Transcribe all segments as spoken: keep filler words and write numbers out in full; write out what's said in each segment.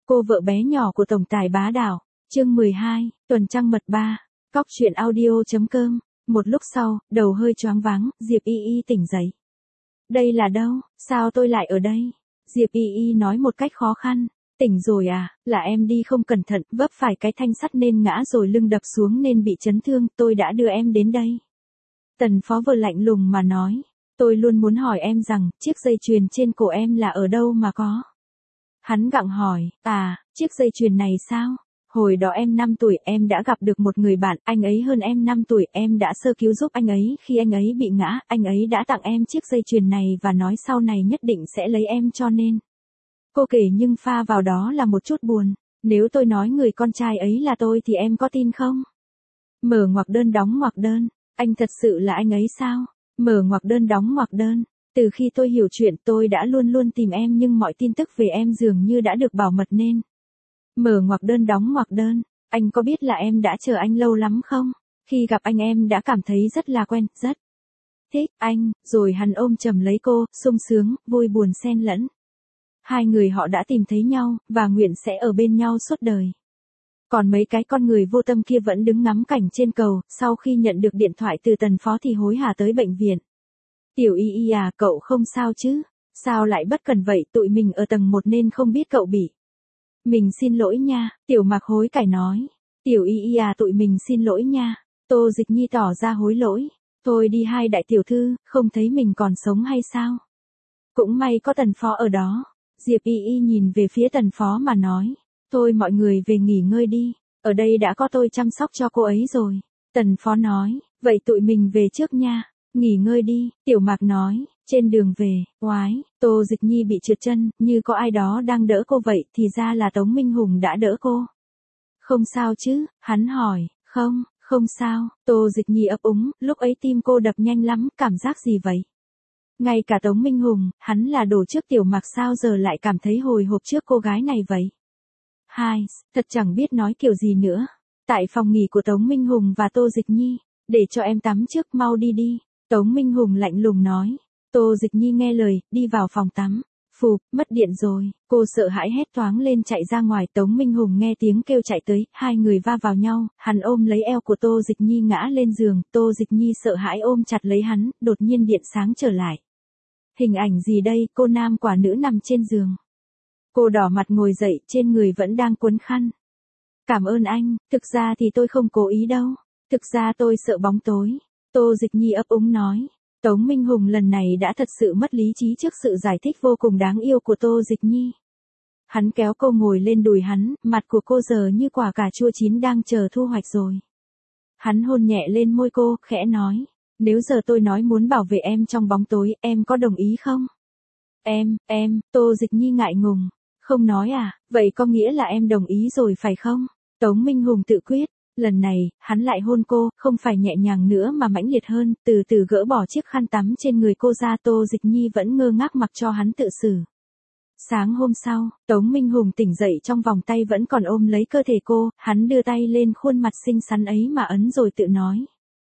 Cô vợ bé nhỏ của tổng tài bá đạo, chương mười hai, tuần trăng mật ba, cóc truyện audio.com. Một lúc sau, đầu hơi choáng váng, Diệp Y Y tỉnh dậy. Đây là đâu, sao tôi lại ở đây? Diệp Y Y nói một cách khó khăn. Tỉnh rồi à, là em đi không cẩn thận, vấp phải cái thanh sắt nên ngã rồi lưng đập xuống nên bị chấn thương, tôi đã đưa em đến đây. Tần Phó vừa lạnh lùng mà nói, tôi luôn muốn hỏi em rằng, chiếc dây chuyền trên cổ em là ở đâu mà có? Hắn gặng hỏi, à, chiếc dây chuyền này sao? Hồi đó em năm tuổi em đã gặp được một người bạn, anh ấy hơn em năm tuổi, em đã sơ cứu giúp anh ấy khi anh ấy bị ngã, anh ấy đã tặng em chiếc dây chuyền này và nói sau này nhất định sẽ lấy em cho nên. Cô kể nhưng pha vào đó là một chút buồn, nếu tôi nói người con trai ấy là tôi thì em có tin không? Mở ngoặc đơn đóng ngoặc đơn, anh thật sự là anh ấy sao? Mở ngoặc đơn đóng ngoặc đơn. Từ khi tôi hiểu chuyện tôi đã luôn luôn tìm em nhưng mọi tin tức về em dường như đã được bảo mật nên. Mở ngoặc đơn đóng ngoặc đơn, anh có biết là em đã chờ anh lâu lắm không? Khi gặp anh em đã cảm thấy rất là quen, rất thích anh, rồi hắn ôm chầm lấy cô, sung sướng, vui buồn xen lẫn. Hai người họ đã tìm thấy nhau, và nguyện sẽ ở bên nhau suốt đời. Còn mấy cái con người vô tâm kia vẫn đứng ngắm cảnh trên cầu, sau khi nhận được điện thoại từ Tần Phó thì hối hả tới bệnh viện. Tiểu Y Y à, cậu không sao chứ? Sao lại bất cẩn vậy, tụi mình ở tầng một nên không biết cậu bị. Mình xin lỗi nha, Tiểu Mạc hối cải nói. Tiểu Y Y à, tụi mình xin lỗi nha. Tô Dịch Nhi tỏ ra hối lỗi. Thôi đi hai đại tiểu thư, không thấy mình còn sống hay sao? Cũng may có Tần Phó ở đó. Diệp Y Y nhìn về phía Tần Phó mà nói. Thôi mọi người về nghỉ ngơi đi, ở đây đã có tôi chăm sóc cho cô ấy rồi. Tần Phó nói, vậy tụi mình về trước nha. Nghỉ ngơi đi, Tiểu Mạc nói, trên đường về, oái, Tô Dịch Nhi bị trượt chân, như có ai đó đang đỡ cô vậy, thì ra là Tống Minh Hùng đã đỡ cô. Không sao chứ, hắn hỏi, không, không sao, Tô Dịch Nhi ấp úng, lúc ấy tim cô đập nhanh lắm, cảm giác gì vậy? Ngay cả Tống Minh Hùng, hắn là đổ trước Tiểu Mạc sao giờ lại cảm thấy hồi hộp trước cô gái này vậy? Hai, thật chẳng biết nói kiểu gì nữa. Tại phòng nghỉ của Tống Minh Hùng và Tô Dịch Nhi, để cho em tắm trước, mau đi đi. Tống Minh Hùng lạnh lùng nói. Tô Dịch Nhi nghe lời, đi vào phòng tắm. Phụp, mất điện rồi, cô sợ hãi hét toáng lên chạy ra ngoài. Tống Minh Hùng nghe tiếng kêu chạy tới, hai người va vào nhau, hắn ôm lấy eo của Tô Dịch Nhi ngã lên giường, Tô Dịch Nhi sợ hãi ôm chặt lấy hắn, đột nhiên điện sáng trở lại. Hình ảnh gì đây, cô nam quả nữ nằm trên giường. Cô đỏ mặt ngồi dậy, trên người vẫn đang quấn khăn. Cảm ơn anh, thực ra thì tôi không cố ý đâu, thực ra tôi sợ bóng tối. Tô Dịch Nhi ấp úng nói. Tống Minh Hùng lần này đã thật sự mất lý trí trước sự giải thích vô cùng đáng yêu của Tô Dịch Nhi. Hắn kéo cô ngồi lên đùi hắn, mặt của cô giờ như quả cà chua chín đang chờ thu hoạch rồi. Hắn hôn nhẹ lên môi cô, khẽ nói. Nếu giờ tôi nói muốn bảo vệ em trong bóng tối, em có đồng ý không? Em, em, Tô Dịch Nhi ngại ngùng. Không nói à, vậy có nghĩa là em đồng ý rồi phải không? Tống Minh Hùng tự quyết. Lần này, hắn lại hôn cô, không phải nhẹ nhàng nữa mà mãnh liệt hơn, từ từ gỡ bỏ chiếc khăn tắm trên người cô ra. Tô Dịch Nhi vẫn ngơ ngác mặc cho hắn tự xử. Sáng hôm sau, Tống Minh Hùng tỉnh dậy trong vòng tay vẫn còn ôm lấy cơ thể cô, hắn đưa tay lên khuôn mặt xinh xắn ấy mà ấn rồi tự nói.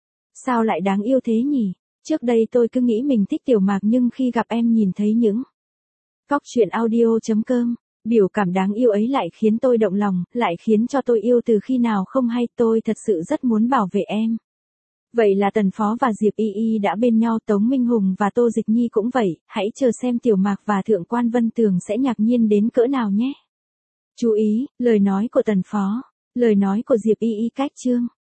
Sao lại đáng yêu thế nhỉ? Trước đây tôi cứ nghĩ mình thích Tiểu Mạc nhưng khi gặp em nhìn thấy những cóc truyện audio.com. Biểu cảm đáng yêu ấy lại khiến tôi động lòng, lại khiến cho tôi yêu từ khi nào không hay, tôi thật sự rất muốn bảo vệ em. Vậy là Tần Phó và Diệp Y Y đã bên nhau, Tống Minh Hùng và Tô Dịch Nhi cũng vậy, hãy chờ xem Tiểu Mạc và Thượng quan Vân Tường sẽ ngạc nhiên đến cỡ nào nhé. Chú ý, lời nói của Tần Phó, lời nói của Diệp Y Y cách chương.